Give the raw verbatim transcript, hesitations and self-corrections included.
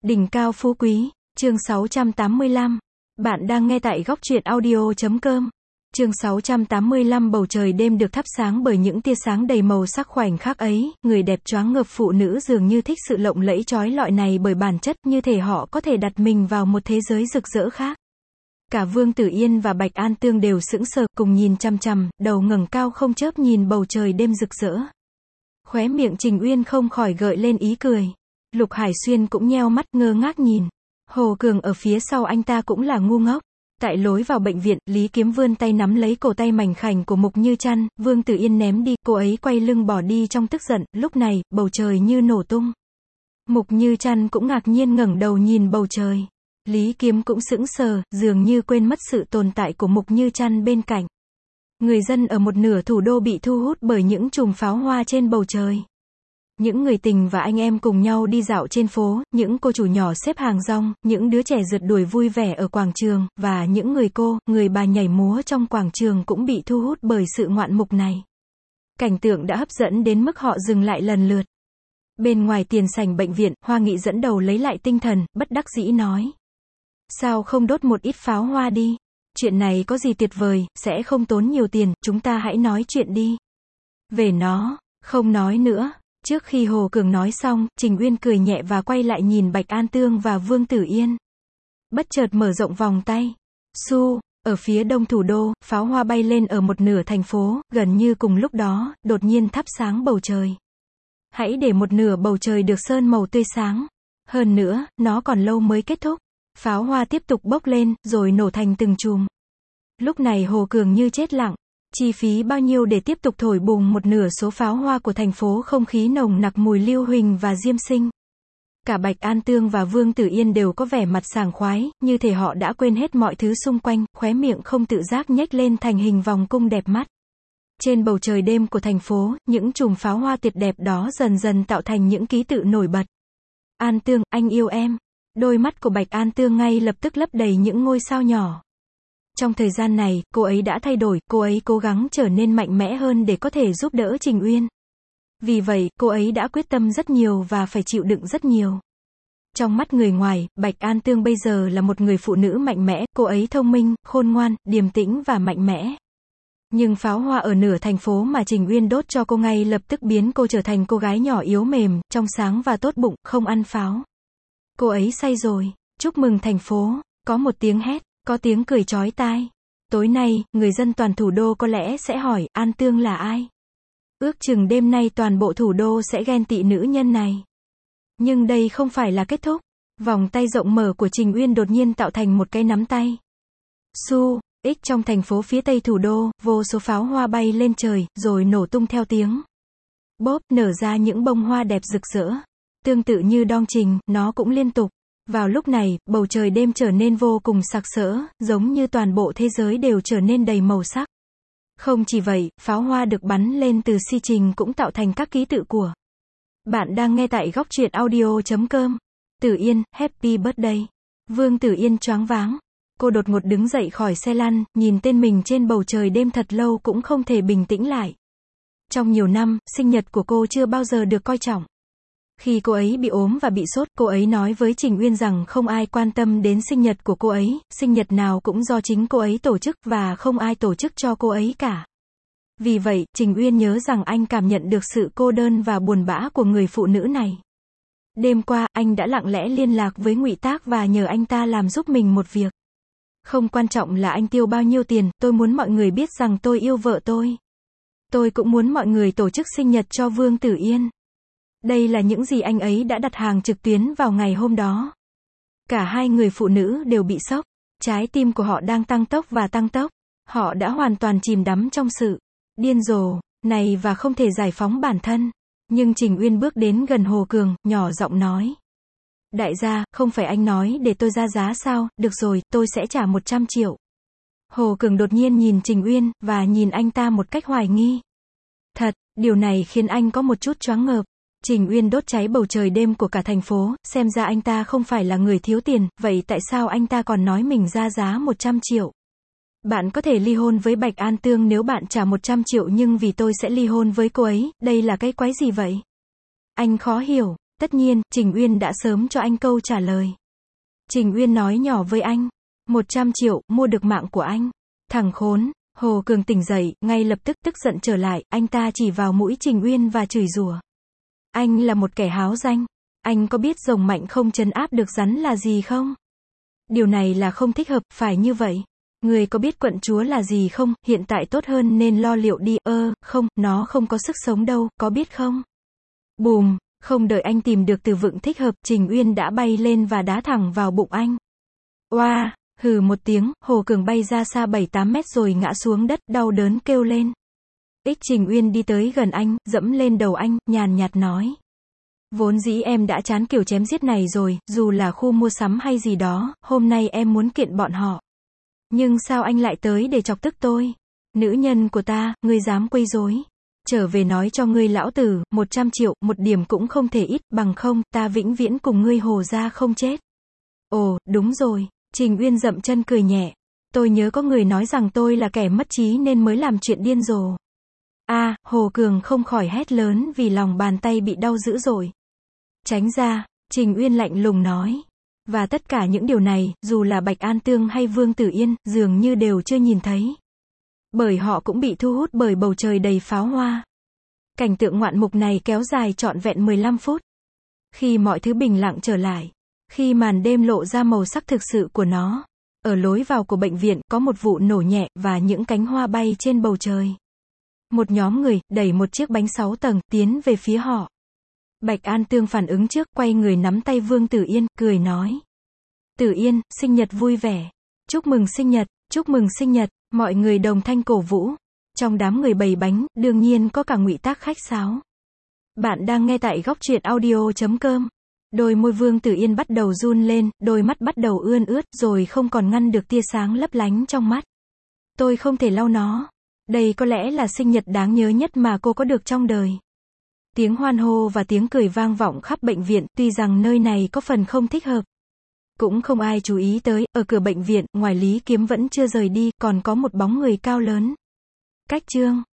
Đỉnh cao phú quý, chương sáu trăm tám mươi lăm. Bạn đang nghe tại góc truyện audio chấm com. Chương sáu trăm tám mươi lăm. Bầu trời đêm được thắp sáng bởi những tia sáng đầy màu sắc. Khoảnh khắc ấy, người đẹp choáng ngợp. Phụ nữ dường như thích sự lộng lẫy chói lọi này bởi bản chất, như thể họ có thể đặt mình vào một thế giới rực rỡ khác. Cả Vương Tử Yên và Bạch An Tương đều sững sờ, cùng nhìn chằm chằm, đầu ngẩng cao không chớp nhìn bầu trời đêm rực rỡ. Khóe miệng Trình Uyên không khỏi gợi lên ý cười. Lục Hải Xuyên cũng nheo mắt ngơ ngác nhìn. Hồ Cường ở phía sau anh ta cũng là ngu ngốc. Tại lối vào bệnh viện, Lý Kiếm vươn tay nắm lấy cổ tay mảnh khảnh của Mục Như Trăn, Vương Tử Yên ném đi, cô ấy quay lưng bỏ đi trong tức giận. Lúc này, bầu trời như nổ tung. Mục Như Trăn cũng ngạc nhiên ngẩng đầu nhìn bầu trời. Lý Kiếm cũng sững sờ, dường như quên mất sự tồn tại của Mục Như Trăn bên cạnh. Người dân ở một nửa thủ đô bị thu hút bởi những chùm pháo hoa trên bầu trời. Những người tình và anh em cùng nhau đi dạo trên phố, những cô chủ nhỏ xếp hàng rong, những đứa trẻ rượt đuổi vui vẻ ở quảng trường, và những người cô, người bà nhảy múa trong quảng trường cũng bị thu hút bởi sự ngoạn mục này. Cảnh tượng đã hấp dẫn đến mức họ dừng lại lần lượt. Bên ngoài tiền sảnh bệnh viện, Hoa Nghị dẫn đầu lấy lại tinh thần, bất đắc dĩ nói. Sao không đốt một ít pháo hoa đi? Chuyện này có gì tuyệt vời, sẽ không tốn nhiều tiền, chúng ta hãy nói chuyện đi. Về nó, không nói nữa. Trước khi Hồ Cường nói xong, Trình Uyên cười nhẹ và quay lại nhìn Bạch An Tương và Vương Tử Yên. Bất chợt mở rộng vòng tay. Su, ở phía đông thủ đô, pháo hoa bay lên ở một nửa thành phố, gần như cùng lúc đó, đột nhiên thắp sáng bầu trời. Hãy để một nửa bầu trời được sơn màu tươi sáng. Hơn nữa, nó còn lâu mới kết thúc. Pháo hoa tiếp tục bốc lên, rồi nổ thành từng chùm. Lúc này Hồ Cường như chết lặng. Chi phí bao nhiêu để tiếp tục thổi bùng một nửa số pháo hoa của thành phố? Không khí nồng nặc mùi lưu huỳnh và diêm sinh. Cả Bạch An Tương và Vương Tử Yên đều có vẻ mặt sảng khoái, như thể họ đã quên hết mọi thứ xung quanh, khóe miệng không tự giác nhếch lên thành hình vòng cung đẹp mắt. Trên bầu trời đêm của thành phố, những chùm pháo hoa tuyệt đẹp đó dần dần tạo thành những ký tự nổi bật. An Tương, anh yêu em. Đôi mắt của Bạch An Tương ngay lập tức lấp đầy những ngôi sao nhỏ. Trong thời gian này, cô ấy đã thay đổi, cô ấy cố gắng trở nên mạnh mẽ hơn để có thể giúp đỡ Trình Uyên. Vì vậy, cô ấy đã quyết tâm rất nhiều và phải chịu đựng rất nhiều. Trong mắt người ngoài, Bạch An Tương bây giờ là một người phụ nữ mạnh mẽ, cô ấy thông minh, khôn ngoan, điềm tĩnh và mạnh mẽ. Nhưng pháo hoa ở nửa thành phố mà Trình Uyên đốt cho cô ngay lập tức biến cô trở thành cô gái nhỏ yếu mềm, trong sáng và tốt bụng, không ăn pháo. Cô ấy say rồi. Chúc mừng thành phố. Có một tiếng hét, có tiếng cười chói tai. Tối nay, người dân toàn thủ đô có lẽ sẽ hỏi, An Tương là ai? Ước chừng đêm nay toàn bộ thủ đô sẽ ghen tị nữ nhân này. Nhưng đây không phải là kết thúc. Vòng tay rộng mở của Trình Uyên đột nhiên tạo thành một cái nắm tay. Su, ích trong thành phố phía tây thủ đô, vô số pháo hoa bay lên trời, rồi nổ tung theo tiếng. Bốp, nở ra những bông hoa đẹp rực rỡ. Tương tự như Đong Trình, nó cũng liên tục. Vào lúc này, bầu trời đêm trở nên vô cùng sặc sỡ, giống như toàn bộ thế giới đều trở nên đầy màu sắc. Không chỉ vậy, pháo hoa được bắn lên từ si trình cũng tạo thành các ký tự của. Bạn đang nghe tại góc truyện audio chấm com. Tử Yên, Happy Birthday. Vương Tử Yên choáng váng. Cô đột ngột đứng dậy khỏi xe lăn, nhìn tên mình trên bầu trời đêm thật lâu cũng không thể bình tĩnh lại. Trong nhiều năm, sinh nhật của cô chưa bao giờ được coi trọng. Khi cô ấy bị ốm và bị sốt, cô ấy nói với Trình Uyên rằng không ai quan tâm đến sinh nhật của cô ấy, sinh nhật nào cũng do chính cô ấy tổ chức và không ai tổ chức cho cô ấy cả. Vì vậy, Trình Uyên nhớ rằng anh cảm nhận được sự cô đơn và buồn bã của người phụ nữ này. Đêm qua, anh đã lặng lẽ liên lạc với Ngụy Tác và nhờ anh ta làm giúp mình một việc. Không quan trọng là anh tiêu bao nhiêu tiền, tôi muốn mọi người biết rằng tôi yêu vợ tôi. Tôi cũng muốn mọi người tổ chức sinh nhật cho Vương Tử Yên. Đây là những gì anh ấy đã đặt hàng trực tuyến vào ngày hôm đó. Cả hai người phụ nữ đều bị sốc. Trái tim của họ đang tăng tốc và tăng tốc. Họ đã hoàn toàn chìm đắm trong sự điên rồ này và không thể giải phóng bản thân. Nhưng Trình Uyên bước đến gần Hồ Cường, nhỏ giọng nói. Đại gia, không phải anh nói để tôi ra giá sao? Được rồi, tôi sẽ trả một trăm triệu. Hồ Cường đột nhiên nhìn Trình Uyên, và nhìn anh ta một cách hoài nghi. Thật, điều này khiến anh có một chút choáng ngợp. Trình Uyên đốt cháy bầu trời đêm của cả thành phố, xem ra anh ta không phải là người thiếu tiền, vậy tại sao anh ta còn nói mình ra giá một trăm triệu? Bạn có thể ly hôn với Bạch An Tương nếu bạn trả một trăm triệu nhưng vì tôi sẽ ly hôn với cô ấy, đây là cái quái gì vậy? Anh khó hiểu. Tất nhiên, Trình Uyên đã sớm cho anh câu trả lời. Trình Uyên nói nhỏ với anh. một trăm triệu, mua được mạng của anh. Thằng khốn. Hồ Cường tỉnh dậy, ngay lập tức tức giận trở lại, anh ta chỉ vào mũi Trình Uyên và chửi rủa. Anh là một kẻ háo danh. Anh có biết rồng mạnh không trấn áp được rắn là gì không? Điều này là không thích hợp, phải như vậy. Người có biết quận chúa là gì không? Hiện tại tốt hơn nên lo liệu đi. Ơ, không, nó không có sức sống đâu, có biết không? Bùm, không đợi anh tìm được từ vựng thích hợp, Trình Uyên đã bay lên và đá thẳng vào bụng anh. Oa, hừ một tiếng, Hồ Cường bay ra xa bảy tám mét rồi ngã xuống đất, đau đớn kêu lên. Ích Trình Uyên đi tới gần anh, dẫm lên đầu anh, nhàn nhạt nói. Vốn dĩ em đã chán kiểu chém giết này rồi, dù là khu mua sắm hay gì đó, hôm nay em muốn kiện bọn họ. Nhưng sao anh lại tới để chọc tức tôi? Nữ nhân của ta, ngươi dám quấy rối. Trở về nói cho ngươi lão tử, một trăm triệu, một điểm cũng không thể ít, bằng không, ta vĩnh viễn cùng ngươi Hồ gia không chết. Ồ, đúng rồi, Trình Uyên dậm chân cười nhẹ. Tôi nhớ có người nói rằng tôi là kẻ mất trí nên mới làm chuyện điên rồ. A, à, Hồ Cường không khỏi hét lớn vì lòng bàn tay bị đau dữ dội. Tránh ra, Trình Uyên lạnh lùng nói. Và tất cả những điều này, dù là Bạch An Tương hay Vương Tử Yên, dường như đều chưa nhìn thấy. Bởi họ cũng bị thu hút bởi bầu trời đầy pháo hoa. Cảnh tượng ngoạn mục này kéo dài trọn vẹn mười lăm phút. Khi mọi thứ bình lặng trở lại, khi màn đêm lộ ra màu sắc thực sự của nó, ở lối vào của bệnh viện có một vụ nổ nhẹ và những cánh hoa bay trên bầu trời. Một nhóm người đẩy một chiếc bánh sáu tầng tiến về phía họ. Bạch An Tương phản ứng trước, quay người nắm tay Vương Tử Yên, cười nói. Tử Yên, sinh nhật vui vẻ. Chúc mừng sinh nhật, chúc mừng sinh nhật, mọi người đồng thanh cổ vũ. Trong đám người bày bánh, đương nhiên có cả ngụy tác khách sáo. Bạn đang nghe tại góc truyện audio chấm com. Đôi môi Vương Tử Yên bắt đầu run lên, đôi mắt bắt đầu ươn ướt, rồi không còn ngăn được tia sáng lấp lánh trong mắt. Tôi không thể lau nó. Đây có lẽ là sinh nhật đáng nhớ nhất mà cô có được trong đời. Tiếng hoan hô và tiếng cười vang vọng khắp bệnh viện, tuy rằng nơi này có phần không thích hợp. Cũng không ai chú ý tới, ở cửa bệnh viện, ngoài Lý Kiếm vẫn chưa rời đi, còn có một bóng người cao lớn. Cách Trương.